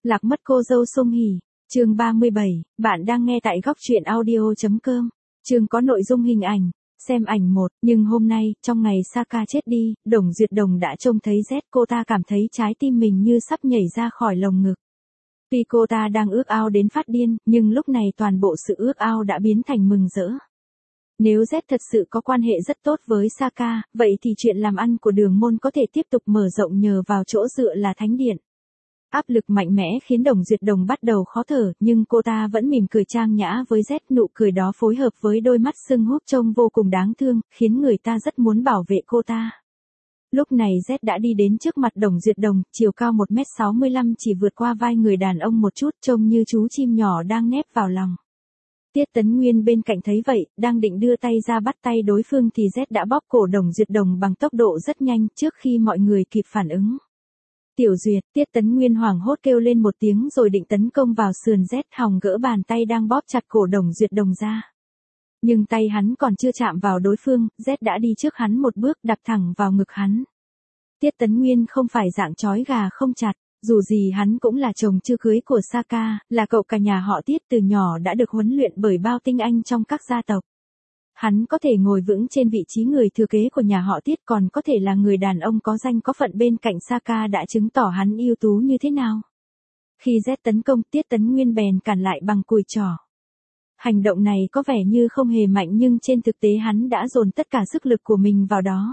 Lạc mất cô dâu Song Hỷ, chương 37, bạn đang nghe tại góc truyện audio.com. Chương có nội dung hình ảnh, xem ảnh 1, nhưng hôm nay, trong ngày Saka chết đi, Đồng Duyệt Đồng đã trông thấy Z, cô ta cảm thấy trái tim mình như sắp nhảy ra khỏi lồng ngực. Tuy cô ta đang ước ao đến phát điên, nhưng lúc này toàn bộ sự ước ao đã biến thành mừng rỡ. Nếu Z thật sự có quan hệ rất tốt với Saka, vậy thì chuyện làm ăn của Đường Môn có thể tiếp tục mở rộng nhờ vào chỗ dựa là Thánh Điện. Áp lực mạnh mẽ khiến Đồng Duyệt Đồng bắt đầu khó thở, nhưng cô ta vẫn mỉm cười trang nhã với Z, nụ cười đó phối hợp với đôi mắt sưng húp trông vô cùng đáng thương, khiến người ta rất muốn bảo vệ cô ta. Lúc này Z đã đi đến trước mặt Đồng Duyệt Đồng, chiều cao 1m65 chỉ vượt qua vai người đàn ông một chút, trông như chú chim nhỏ đang nép vào lòng. Tiết Tấn Nguyên bên cạnh thấy vậy, đang định đưa tay ra bắt tay đối phương thì Z đã bóp cổ Đồng Duyệt Đồng bằng tốc độ rất nhanh trước khi mọi người kịp phản ứng. Tiểu Duyệt, Tiết Tấn Nguyên hoảng hốt kêu lên một tiếng rồi định tấn công vào sườn Z, hòng gỡ bàn tay đang bóp chặt cổ Đồng Duyệt Đồng ra. Nhưng tay hắn còn chưa chạm vào đối phương, Z đã đi trước hắn một bước đạp thẳng vào ngực hắn. Tiết Tấn Nguyên không phải dạng trói gà không chặt, dù gì hắn cũng là chồng chưa cưới của Saka, là cậu cả nhà họ Tiết, từ nhỏ đã được huấn luyện bởi bao tinh anh trong các gia tộc. Hắn có thể ngồi vững trên vị trí người thừa kế của nhà họ Tiết, còn có thể là người đàn ông có danh có phận bên cạnh Saka đã chứng tỏ hắn ưu tú như thế nào. Khi Z tấn công, Tiết Tấn Nguyên bèn cản lại bằng cùi trỏ. Hành động này có vẻ như không hề mạnh nhưng trên thực tế hắn đã dồn tất cả sức lực của mình vào đó.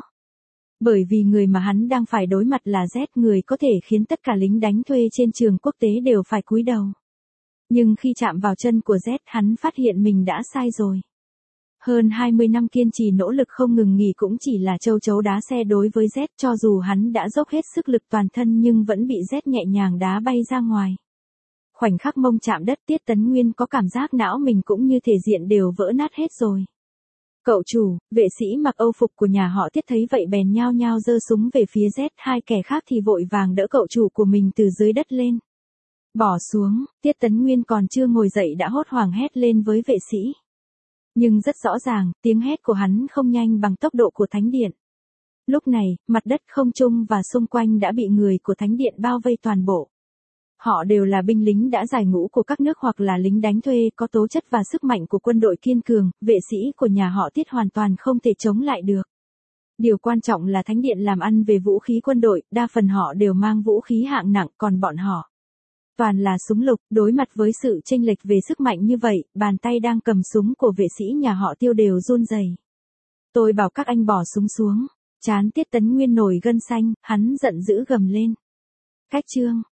Bởi vì người mà hắn đang phải đối mặt là Z, người có thể khiến tất cả lính đánh thuê trên trường quốc tế đều phải cúi đầu. Nhưng khi chạm vào chân của Z, hắn phát hiện mình đã sai rồi. Hơn 20 năm kiên trì nỗ lực không ngừng nghỉ cũng chỉ là châu chấu đá xe đối với Z, cho dù hắn đã dốc hết sức lực toàn thân nhưng vẫn bị Z nhẹ nhàng đá bay ra ngoài. Khoảnh khắc mông chạm đất, Tiết Tấn Nguyên có cảm giác não mình cũng như thể diện đều vỡ nát hết rồi. Cậu chủ, vệ sĩ mặc âu phục của nhà họ Tiết thấy vậy bèn nhao nhao giơ súng về phía Z, hai kẻ khác thì vội vàng đỡ cậu chủ của mình từ dưới đất lên. Bỏ xuống, Tiết Tấn Nguyên còn chưa ngồi dậy đã hốt hoảng hét lên với vệ sĩ. Nhưng rất rõ ràng, tiếng hét của hắn không nhanh bằng tốc độ của Thánh Điện. Lúc này, mặt đất, không trung và xung quanh đã bị người của Thánh Điện bao vây toàn bộ. Họ đều là binh lính đã giải ngũ của các nước hoặc là lính đánh thuê có tố chất và sức mạnh của quân đội kiên cường, vệ sĩ của nhà họ Tiết hoàn toàn không thể chống lại được. Điều quan trọng là Thánh Điện làm ăn về vũ khí quân đội, đa phần họ đều mang vũ khí hạng nặng, còn bọn họ toàn là súng lục. Đối mặt với sự chênh lệch về sức mạnh như vậy, bàn tay đang cầm súng của vệ sĩ nhà họ Tiêu đều run rẩy. Tôi bảo các anh bỏ súng xuống. Trán Tiết Tấn Nguyên nổi gân xanh, hắn giận dữ gầm lên. Cách chương